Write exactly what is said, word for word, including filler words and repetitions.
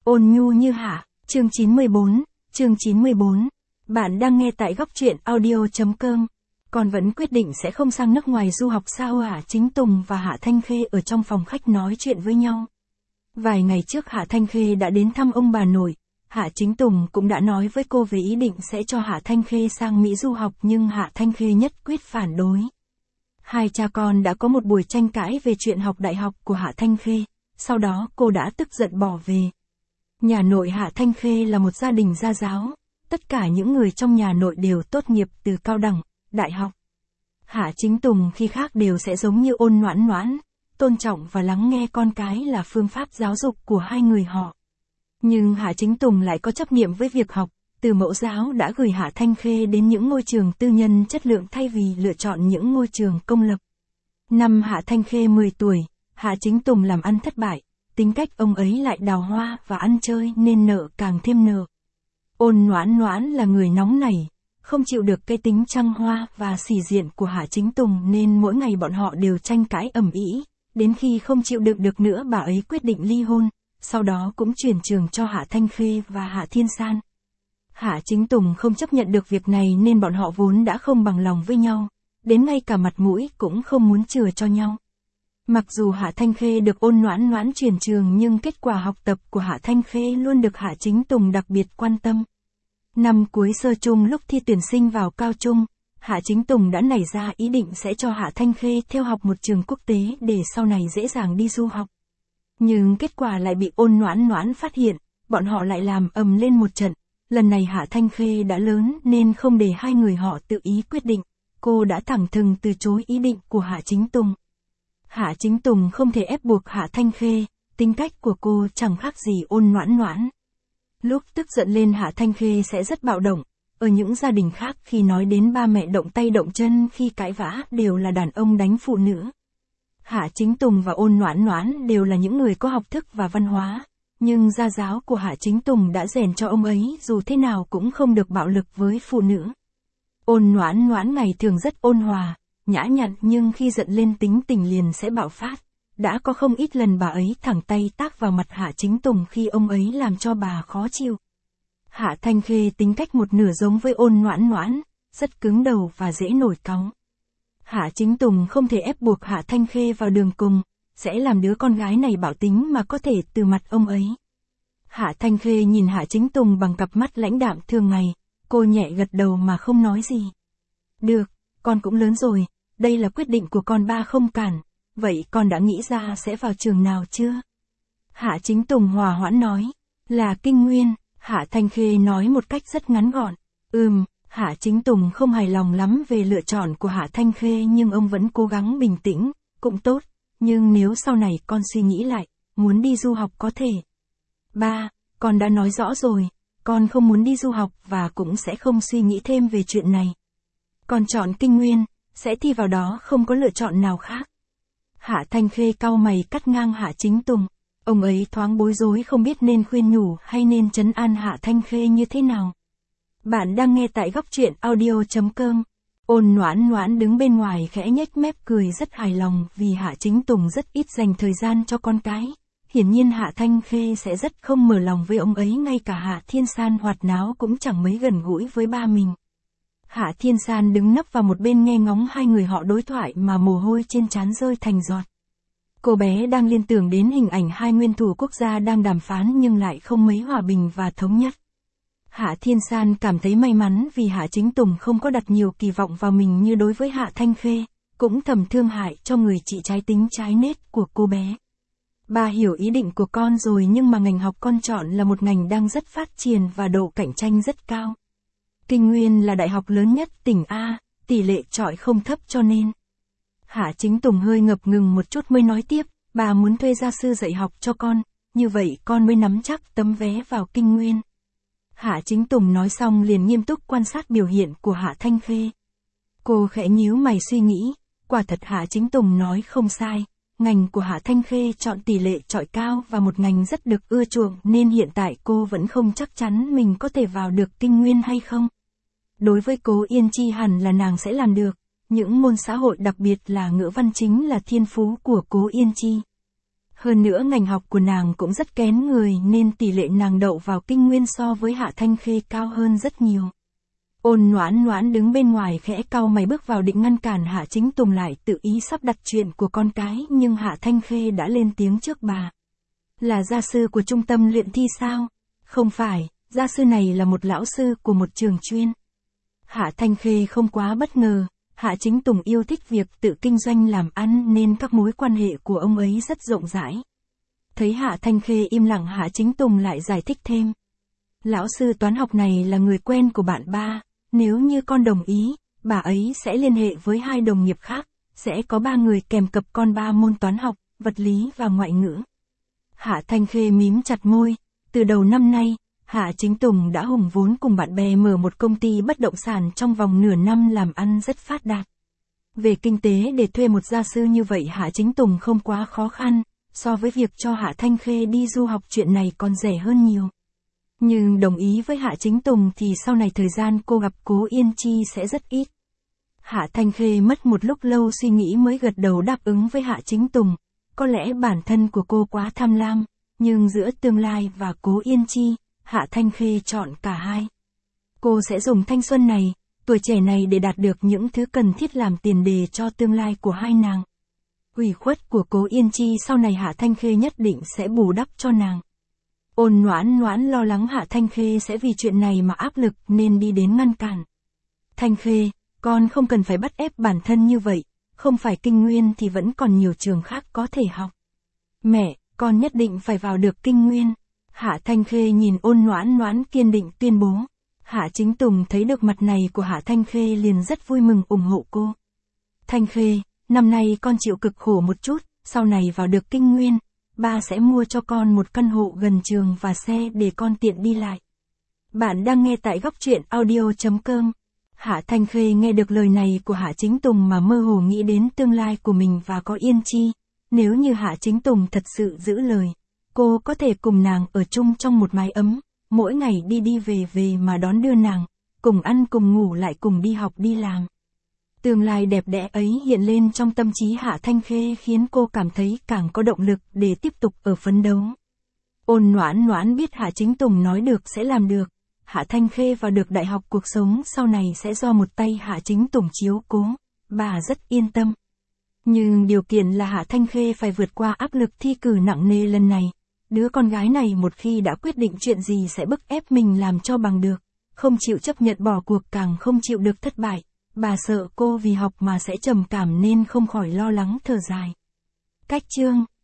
Ôn nhu như Hạ, chương chín mươi bốn, chương chín mươi bốn. Bạn đang nghe tại góc truyện audio.com. Con vẫn quyết định sẽ không sang nước ngoài du học sao? Hạ Chính Tùng và Hạ Thanh Khê ở trong phòng khách nói chuyện với nhau. Vài ngày trước Hạ Thanh Khê đã đến thăm ông bà nội. Hạ Chính Tùng cũng đã nói với cô về ý định sẽ cho Hạ Thanh Khê sang Mỹ du học, nhưng Hạ Thanh Khê nhất quyết phản đối. Hai cha con đã có một buổi tranh cãi về chuyện học đại học của Hạ Thanh Khê, sau đó cô đã tức giận bỏ về. Nhà nội Hạ Thanh Khê là một gia đình gia giáo, tất cả những người trong nhà nội đều tốt nghiệp từ cao đẳng, đại học. Hạ Chính Tùng khi khác đều sẽ giống như Ôn Noãn Noãn, tôn trọng và lắng nghe con cái là phương pháp giáo dục của hai người họ. Nhưng Hạ Chính Tùng lại có chấp niệm với việc học, từ mẫu giáo đã gửi Hạ Thanh Khê đến những ngôi trường tư nhân chất lượng thay vì lựa chọn những ngôi trường công lập. Năm Hạ Thanh Khê mười tuổi, Hạ Chính Tùng làm ăn thất bại, tính cách ông ấy lại đào hoa và ăn chơi nên nợ càng thêm nợ. Ôn Noãn Noãn là người nóng nảy, không chịu được cái tính trăng hoa và xỉ diện của Hạ Chính Tùng nên mỗi ngày bọn họ đều tranh cãi ầm ĩ, đến khi không chịu đựng được nữa bà ấy quyết định ly hôn, sau đó cũng chuyển trường cho Hạ Thanh Khê và Hạ Thiên San. Hạ Chính Tùng không chấp nhận được việc này nên bọn họ vốn đã không bằng lòng với nhau, đến ngay cả mặt mũi cũng không muốn chừa cho nhau. Mặc dù Hạ Thanh Khê được Ôn Noãn Noãn chuyển trường nhưng kết quả học tập của Hạ Thanh Khê luôn được Hạ Chính Tùng đặc biệt quan tâm. Năm cuối sơ chung lúc thi tuyển sinh vào cao trung, Hạ Chính Tùng đã nảy ra ý định sẽ cho Hạ Thanh Khê theo học một trường quốc tế để sau này dễ dàng đi du học. Nhưng kết quả lại bị Ôn Noãn Noãn phát hiện, bọn họ lại làm ầm lên một trận. Lần này Hạ Thanh Khê đã lớn nên không để hai người họ tự ý quyết định, cô đã thẳng thừng từ chối ý định của Hạ Chính Tùng. Hạ Chính Tùng không thể ép buộc Hạ Thanh Khê, tính cách của cô chẳng khác gì Ôn Noãn Noãn. Lúc tức giận lên Hạ Thanh Khê sẽ rất bạo động, ở những gia đình khác khi nói đến ba mẹ động tay động chân khi cãi vã đều là đàn ông đánh phụ nữ. Hạ Chính Tùng và Ôn Noãn Noãn đều là những người có học thức và văn hóa, nhưng gia giáo của Hạ Chính Tùng đã rèn cho ông ấy dù thế nào cũng không được bạo lực với phụ nữ. Ôn Noãn Noãn ngày thường rất ôn hòa, nhã nhặn nhưng khi giận lên tính tình liền sẽ bạo phát. Đã có không ít lần bà ấy thẳng tay tát vào mặt Hạ Chính Tùng khi ông ấy làm cho bà khó chịu. Hạ Thanh Khê tính cách một nửa giống với Ôn Noãn Noãn, rất cứng đầu và dễ nổi cáu. Hạ Chính Tùng không thể ép buộc Hạ Thanh Khê vào đường cùng, sẽ làm đứa con gái này bạo tính mà có thể từ mặt ông ấy. Hạ Thanh Khê nhìn Hạ Chính Tùng bằng cặp mắt lãnh đạm thường ngày, cô nhẹ gật đầu mà không nói gì. Được, con cũng lớn rồi, đây là quyết định của con, ba không cản, vậy con đã nghĩ ra sẽ vào trường nào chưa? Hạ Chính Tùng hòa hoãn nói, là Kinh Nguyên. Hạ Thanh Khê nói một cách rất ngắn gọn. Ừm, Hạ Chính Tùng không hài lòng lắm về lựa chọn của Hạ Thanh Khê nhưng ông vẫn cố gắng bình tĩnh, cũng tốt, nhưng nếu sau này con suy nghĩ lại, muốn đi du học có thể. Ba, con đã nói rõ rồi, con không muốn đi du học và cũng sẽ không suy nghĩ thêm về chuyện này. Con chọn Kinh Nguyên, sẽ thi vào đó, không có lựa chọn nào khác. Hạ Thanh Khê cau mày cắt ngang Hạ Chính Tùng, ông ấy thoáng bối rối không biết nên khuyên nhủ hay nên trấn an Hạ Thanh Khê như thế nào. Bạn đang nghe tại góc truyện audio.com. Ôn Noãn Noãn đứng bên ngoài khẽ nhếch mép cười rất hài lòng vì Hạ Chính Tùng rất ít dành thời gian cho con cái. Hiển nhiên Hạ Thanh Khê sẽ rất không mở lòng với ông ấy, ngay cả Hạ Thiên San hoạt náo cũng chẳng mấy gần gũi với ba mình. Hạ Thiên San đứng nấp vào một bên nghe ngóng hai người họ đối thoại mà mồ hôi trên trán rơi thành giọt. Cô bé đang liên tưởng đến hình ảnh hai nguyên thủ quốc gia đang đàm phán nhưng lại không mấy hòa bình và thống nhất. Hạ Thiên San cảm thấy may mắn vì Hạ Chính Tùng không có đặt nhiều kỳ vọng vào mình như đối với Hạ Thanh Khê, cũng thầm thương hại cho người chị trái tính trái nết của cô bé. Ba hiểu ý định của con rồi nhưng mà ngành học con chọn là một ngành đang rất phát triển và độ cạnh tranh rất cao. Kinh Nguyên là đại học lớn nhất tỉnh A, tỷ lệ chọi không thấp cho nên. Hạ Chính Tùng hơi ngập ngừng một chút mới nói tiếp, bà muốn thuê gia sư dạy học cho con, như vậy con mới nắm chắc tấm vé vào Kinh Nguyên. Hạ Chính Tùng nói xong liền nghiêm túc quan sát biểu hiện của Hạ Thanh Khê. Cô khẽ nhíu mày suy nghĩ, quả thật Hạ Chính Tùng nói không sai, ngành của Hạ Thanh Khê chọn tỷ lệ chọi cao và một ngành rất được ưa chuộng nên hiện tại cô vẫn không chắc chắn mình có thể vào được Kinh Nguyên hay không. Đối với Cố Yên Chi hẳn là nàng sẽ làm được, những môn xã hội đặc biệt là ngữ văn chính là thiên phú của Cố Yên Chi. Hơn nữa ngành học của nàng cũng rất kén người nên tỷ lệ nàng đậu vào Kinh Nguyên so với Hạ Thanh Khê cao hơn rất nhiều. Ôn Noãn Noãn đứng bên ngoài khẽ cau mày bước vào định ngăn cản Hạ Chính Tùng lại tự ý sắp đặt chuyện của con cái, nhưng Hạ Thanh Khê đã lên tiếng trước bà. Là gia sư của trung tâm luyện thi sao? Không phải, gia sư này là một lão sư của một trường chuyên. Hạ Thanh Khê không quá bất ngờ, Hạ Chính Tùng yêu thích việc tự kinh doanh làm ăn nên các mối quan hệ của ông ấy rất rộng rãi. Thấy Hạ Thanh Khê im lặng, Hạ Chính Tùng lại giải thích thêm. Lão sư toán học này là người quen của bạn ba, nếu như con đồng ý, bà ấy sẽ liên hệ với hai đồng nghiệp khác, sẽ có ba người kèm cặp con ba môn toán học, vật lý và ngoại ngữ. Hạ Thanh Khê mím chặt môi, từ đầu năm nay, Hạ Chính Tùng đã hùng vốn cùng bạn bè mở một công ty bất động sản, trong vòng nửa năm làm ăn rất phát đạt. Về kinh tế để thuê một gia sư như vậy Hạ Chính Tùng không quá khó khăn, so với việc cho Hạ Thanh Khê đi du học chuyện này còn rẻ hơn nhiều. Nhưng đồng ý với Hạ Chính Tùng thì sau này thời gian cô gặp Cố Yên Chi sẽ rất ít. Hạ Thanh Khê mất một lúc lâu suy nghĩ mới gật đầu đáp ứng với Hạ Chính Tùng. Có lẽ bản thân của cô quá tham lam, nhưng giữa tương lai và Cố Yên Chi, Hạ Thanh Khê chọn cả hai. Cô sẽ dùng thanh xuân này, tuổi trẻ này để đạt được những thứ cần thiết làm tiền đề cho tương lai của hai nàng. Ủy khuất của Cố Yên Chi sau này Hạ Thanh Khê nhất định sẽ bù đắp cho nàng. Ôn Noãn Noãn lo lắng Hạ Thanh Khê sẽ vì chuyện này mà áp lực nên đi đến ngăn cản. Thanh Khê, con không cần phải bắt ép bản thân như vậy, không phải Kinh Nguyên thì vẫn còn nhiều trường khác có thể học. Mẹ, con nhất định phải vào được Kinh Nguyên. Hạ Thanh Khê nhìn Ôn Noãn Noãn kiên định tuyên bố. Hạ Chính Tùng thấy được mặt này của Hạ Thanh Khê liền rất vui mừng ủng hộ cô. Thanh Khê, năm nay con chịu cực khổ một chút, sau này vào được Kinh Nguyên, ba sẽ mua cho con một căn hộ gần trường và xe để con tiện đi lại. Bạn đang nghe tại góc truyện audio chấm com. Hạ Thanh Khê nghe được lời này của Hạ Chính Tùng mà mơ hồ nghĩ đến tương lai của mình và có Yên Chi. Nếu như Hạ Chính Tùng thật sự giữ lời, cô có thể cùng nàng ở chung trong một mái ấm, mỗi ngày đi đi về về mà đón đưa nàng, cùng ăn cùng ngủ lại cùng đi học đi làm. Tương lai đẹp đẽ ấy hiện lên trong tâm trí Hạ Thanh Khê khiến cô cảm thấy càng có động lực để tiếp tục ở phấn đấu. Ôn Noãn Noãn biết Hạ Chính Tùng nói được sẽ làm được. Hạ Thanh Khê vào được đại học, cuộc sống sau này sẽ do một tay Hạ Chính Tùng chiếu cố, bà rất yên tâm. Nhưng điều kiện là Hạ Thanh Khê phải vượt qua áp lực thi cử nặng nề lần này. Đứa con gái này một khi đã quyết định chuyện gì sẽ bức ép mình làm cho bằng được, không chịu chấp nhận bỏ cuộc, càng không chịu được thất bại. Bà sợ cô vì học mà sẽ trầm cảm nên không khỏi lo lắng thở dài. Cách chương